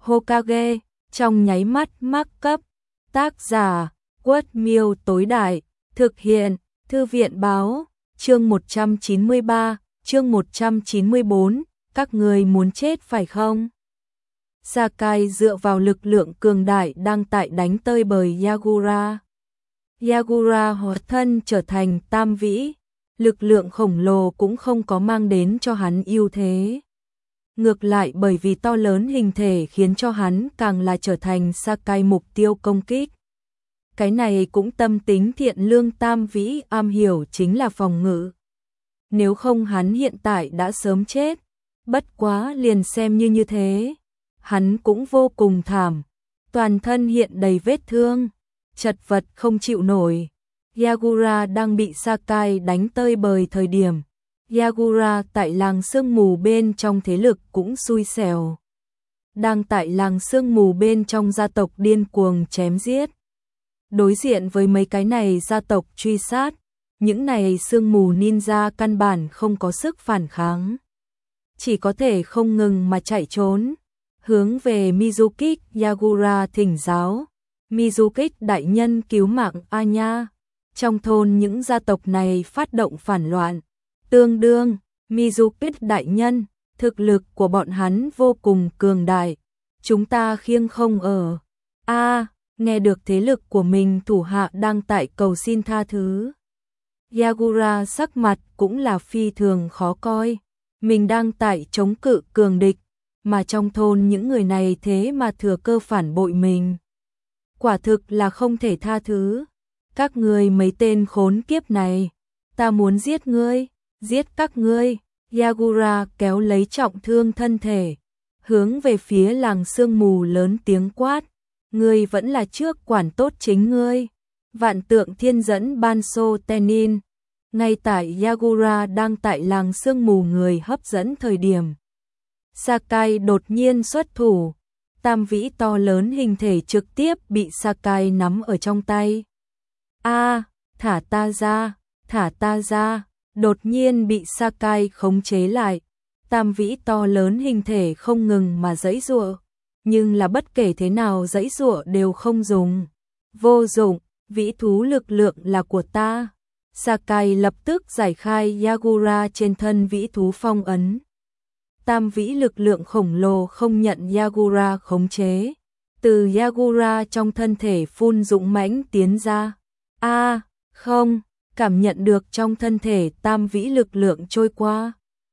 Hokage, trong nháy mắt mắc cấp. Tác giả, Quất Miêu tối đại, thực hiện, Thư viện báo, chương 193, chương 194, các người muốn chết phải không? Sakai dựa vào lực lượng cường đại đang tại đánh tơi bời Yagura. Yagura hóa thân trở thành tam vĩ, lực lượng khổng lồ cũng không có mang đến cho hắn ưu thế. Ngược lại bởi vì to lớn hình thể khiến cho hắn càng là trở thành Sakai mục tiêu công kích. Cái này cũng tâm tính thiện lương tam vĩ am hiểu chính là phòng ngự. Nếu không hắn hiện tại đã sớm chết, bất quá liền xem như thế. Hắn cũng vô cùng thảm, toàn thân hiện đầy vết thương, chật vật không chịu nổi. Yagura đang bị Sakai đánh tơi bời thời điểm. Yagura tại làng sương mù bên trong thế lực cũng xui xẻo. Đang tại làng sương mù bên trong gia tộc điên cuồng chém giết. Đối diện với mấy cái này gia tộc truy sát, những này sương mù ninja căn bản không có sức phản kháng. Chỉ có thể không ngừng mà chạy trốn, hướng về Mizuki Yagura thỉnh giáo. Mizuki đại nhân cứu mạng a nha. Trong thôn những gia tộc này phát động phản loạn. Tương đương, Mizuki đại nhân, thực lực của bọn hắn vô cùng cường đại. Chúng ta khiêng không ở. Nghe được thế lực của mình thủ hạ đang tại cầu xin tha thứ. Yagura sắc mặt cũng là phi thường khó coi. Mình đang tại chống cự cường địch, mà trong thôn những người này thế mà thừa cơ phản bội mình. Quả thực là không thể tha thứ. Các ngươi mấy tên khốn kiếp này, ta muốn giết ngươi, giết các ngươi. Yagura kéo lấy trọng thương thân thể, hướng về phía làng sương mù lớn tiếng quát. Ngươi vẫn là trước quản tốt chính ngươi. Vạn tượng thiên dẫn Banso Tenin. Ngay tại Yagura đang tại làng sương mù người hấp dẫn thời điểm, Sakai đột nhiên xuất thủ. Tam vĩ to lớn hình thể trực tiếp bị Sakai nắm ở trong tay. Thả ta ra, thả ta ra. Đột nhiên bị Sakai khống chế lại. Tam vĩ to lớn hình thể không ngừng mà giãy giụa, nhưng là bất kể thế nào giãy giụa đều không dùng. Vô dụng, vĩ thú lực lượng là của ta. Sakai lập tức giải khai Yagura trên thân vĩ thú phong ấn. Tam vĩ lực lượng khổng lồ không nhận Yagura khống chế. Từ Yagura trong thân thể phun dũng mãnh tiến ra. Không, cảm nhận được trong thân thể tam vĩ lực lượng trôi qua.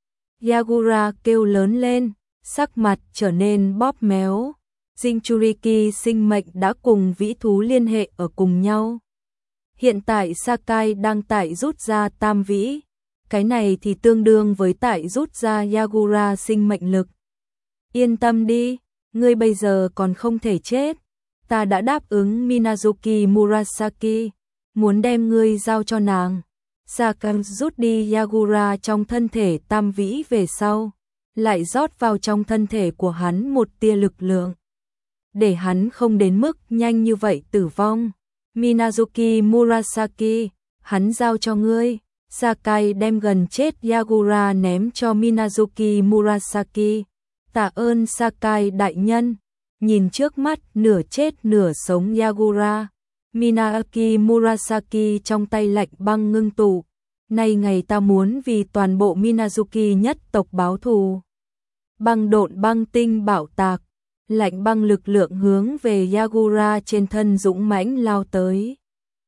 Yagura kêu lớn lên, sắc mặt trở nên bóp méo. Jinchuriki sinh mệnh đã cùng vĩ thú liên hệ ở cùng nhau. Hiện tại Sakai đang tại rút ra tam vĩ. Cái này thì tương đương với tại rút ra Yagura sinh mệnh lực. Yên tâm đi, ngươi bây giờ còn không thể chết. Ta đã đáp ứng Minazuki Murasaki, muốn đem ngươi giao cho nàng. Sakai rút đi Yagura trong thân thể tam vĩ về sau, lại rót vào trong thân thể của hắn một tia lực lượng, để hắn không đến mức nhanh như vậy tử vong. Minazuki Murasaki, hắn giao cho ngươi. Sakai đem gần chết Yagura ném cho Minazuki Murasaki. Tạ ơn Sakai đại nhân. Nhìn trước mắt nửa chết nửa sống Yagura, Minazuki Murasaki trong tay lạnh băng ngưng tụ. Nay ngày ta muốn vì toàn bộ Minazuki nhất tộc báo thù. Băng độn băng tinh bảo tạc, lạnh băng lực lượng hướng về Yagura trên thân dũng mãnh lao tới.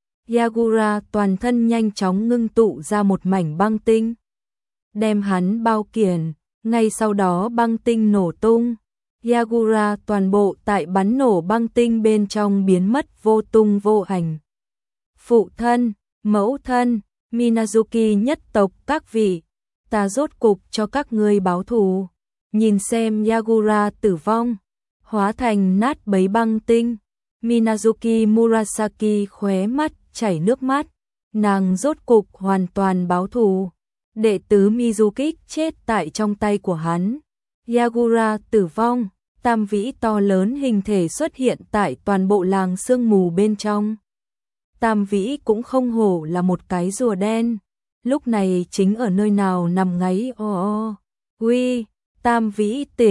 Yagura toàn thân nhanh chóng ngưng tụ ra một mảnh băng tinh, đem hắn bao kiển, ngay sau đó băng tinh nổ tung. Yagura toàn bộ tại bắn nổ băng tinh bên trong biến mất vô tung vô ảnh. Phụ thân, mẫu thân, Minazuki nhất tộc các vị, ta rốt cục cho các ngươi báo thù. Nhìn xem Yagura tử vong, hóa thành nát bấy băng tinh, Minazuki Murasaki khóe mắt chảy nước mắt. Nàng rốt cục hoàn toàn báo thù. Đệ tứ Mizuki chết tại trong tay của hắn. Yagura tử vong, tam vĩ to lớn hình thể xuất hiện tại toàn bộ làng sương mù bên trong. Tam vĩ cũng không hổ là một cái rùa đen, lúc này chính ở nơi nào nằm ngáy o. Uy, tam vĩ tỉnh,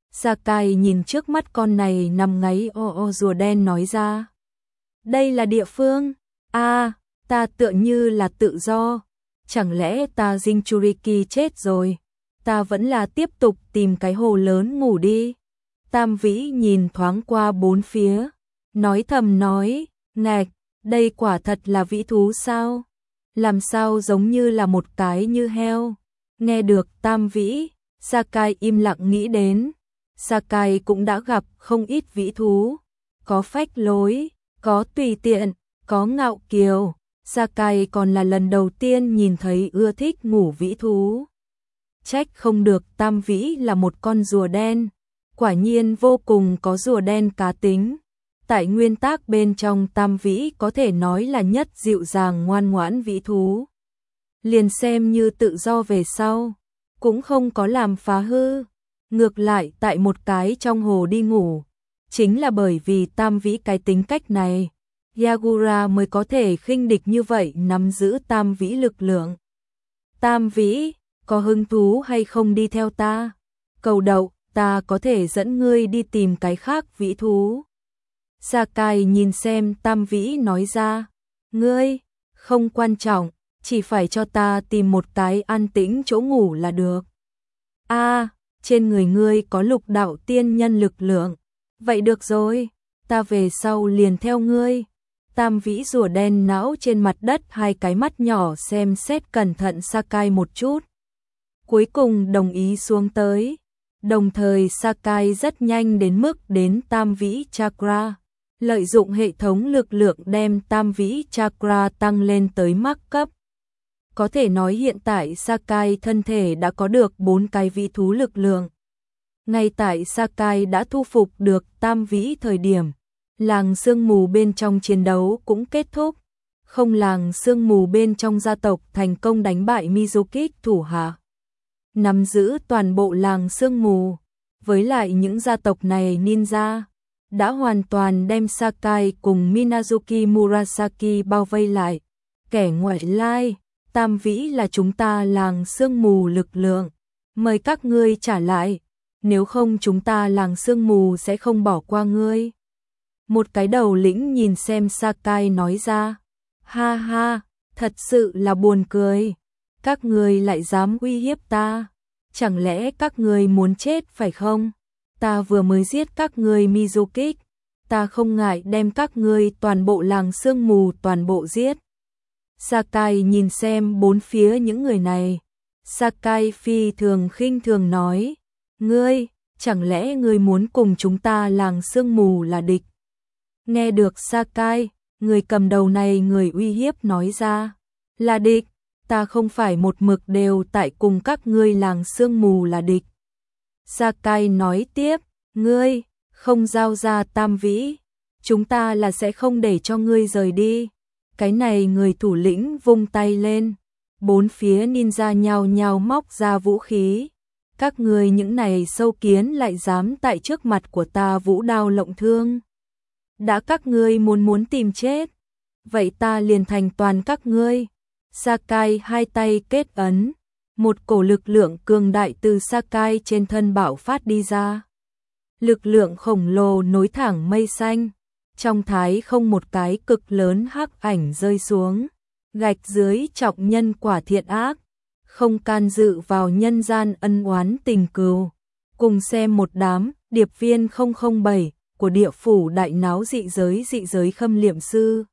Sakai nhìn trước mắt con này nằm ngáy rùa đen nói ra. Đây là địa phương? Ta tựa như là tự do. Chẳng lẽ ta Jinchuriki chết rồi? Ta vẫn là tiếp tục tìm cái hồ lớn ngủ đi. Tam Vĩ nhìn thoáng qua bốn phía, nói thầm nói, ngạch, đây quả thật là vĩ thú sao? Làm sao giống như là một cái như heo? Nghe được Tam Vĩ, Sakai im lặng nghĩ đến. Sakai cũng đã gặp không ít vĩ thú, có phách lối, có tùy tiện, có ngạo kiều. Sakai còn là lần đầu tiên nhìn thấy ưa thích ngủ vĩ thú. Trách không được Tam Vĩ là một con rùa đen, quả nhiên vô cùng có rùa đen cá tính. Tại nguyên tắc bên trong Tam Vĩ có thể nói là nhất dịu dàng ngoan ngoãn vĩ thú. Liền xem như tự do về sau, cũng không có làm phá hư. Ngược lại tại một cái trong hồ đi ngủ, chính là bởi vì Tam Vĩ cái tính cách này, Yagura mới có thể khinh địch như vậy nắm giữ Tam Vĩ lực lượng. Tam Vĩ, có hứng thú hay không đi theo ta? Cầu đậu, ta có thể dẫn ngươi đi tìm cái khác vĩ thú. Sakai nhìn xem Tam Vĩ nói ra, ngươi, không quan trọng, chỉ phải cho ta tìm một cái an tĩnh chỗ ngủ là được. Trên người ngươi có lục đạo tiên nhân lực lượng. Vậy được rồi, ta về sau liền theo ngươi. Tam Vĩ rùa đen não trên mặt đất, hai cái mắt nhỏ xem xét cẩn thận Sakai một chút. Cuối cùng đồng ý xuống tới. Đồng thời Sakai rất nhanh đến mức đến Tam Vĩ Chakra. Lợi dụng hệ thống lực lượng đem Tam Vĩ Chakra tăng lên tới mắc cấp. Có thể nói hiện tại Sakai thân thể đã có được 4 cái vĩ thú lực lượng. Ngay tại Sakai đã thu phục được Tam Vĩ thời điểm, làng sương mù bên trong chiến đấu cũng kết thúc. Không làng sương mù bên trong gia tộc thành công đánh bại Mizuki thủ hạ, nắm giữ toàn bộ làng sương mù. Với lại những gia tộc này ninja đã hoàn toàn đem Sakai cùng Minazuki Murasaki bao vây lại. Kẻ ngoại lai, Tam Vĩ là chúng ta làng sương mù lực lượng, mời các ngươi trả lại, nếu không chúng ta làng sương mù sẽ không bỏ qua ngươi. Một cái đầu lĩnh nhìn xem Sakai nói ra, ha ha, thật sự là buồn cười, các ngươi lại dám uy hiếp ta, chẳng lẽ các ngươi muốn chết phải không? Ta vừa mới giết các ngươi Mizuki, ta không ngại đem các ngươi toàn bộ làng sương mù toàn bộ giết. Sakai nhìn xem bốn phía những người này. Sakai phi thường khinh thường nói, ngươi, chẳng lẽ ngươi muốn cùng chúng ta làng sương mù là địch? Nghe được Sakai, người cầm đầu này người uy hiếp nói ra, là địch, ta không phải một mực đều tại cùng các ngươi làng sương mù là địch. Sakai nói tiếp, ngươi, không giao ra Tam Vĩ, chúng ta là sẽ không để cho ngươi rời đi. Cái này người thủ lĩnh vung tay lên, bốn phía ninja nhao nhao móc ra vũ khí. Các ngươi những này sâu kiến lại dám tại trước mặt của ta vũ đao lộng thương. Đã các ngươi muốn tìm chết, vậy ta liền thành toàn các ngươi. Sakai hai tay kết ấn, một cổ lực lượng cường đại từ Sakai trên thân bạo phát đi ra. Lực lượng khổng lồ nối thẳng mây xanh. Trong thái không một cái cực lớn hắc ảnh rơi xuống, gạch dưới trọng nhân quả thiện ác, không can dự vào nhân gian ân oán tình cừu. Cùng xem một đám điệp viên 007 của địa phủ đại náo dị giới khâm liệm sư.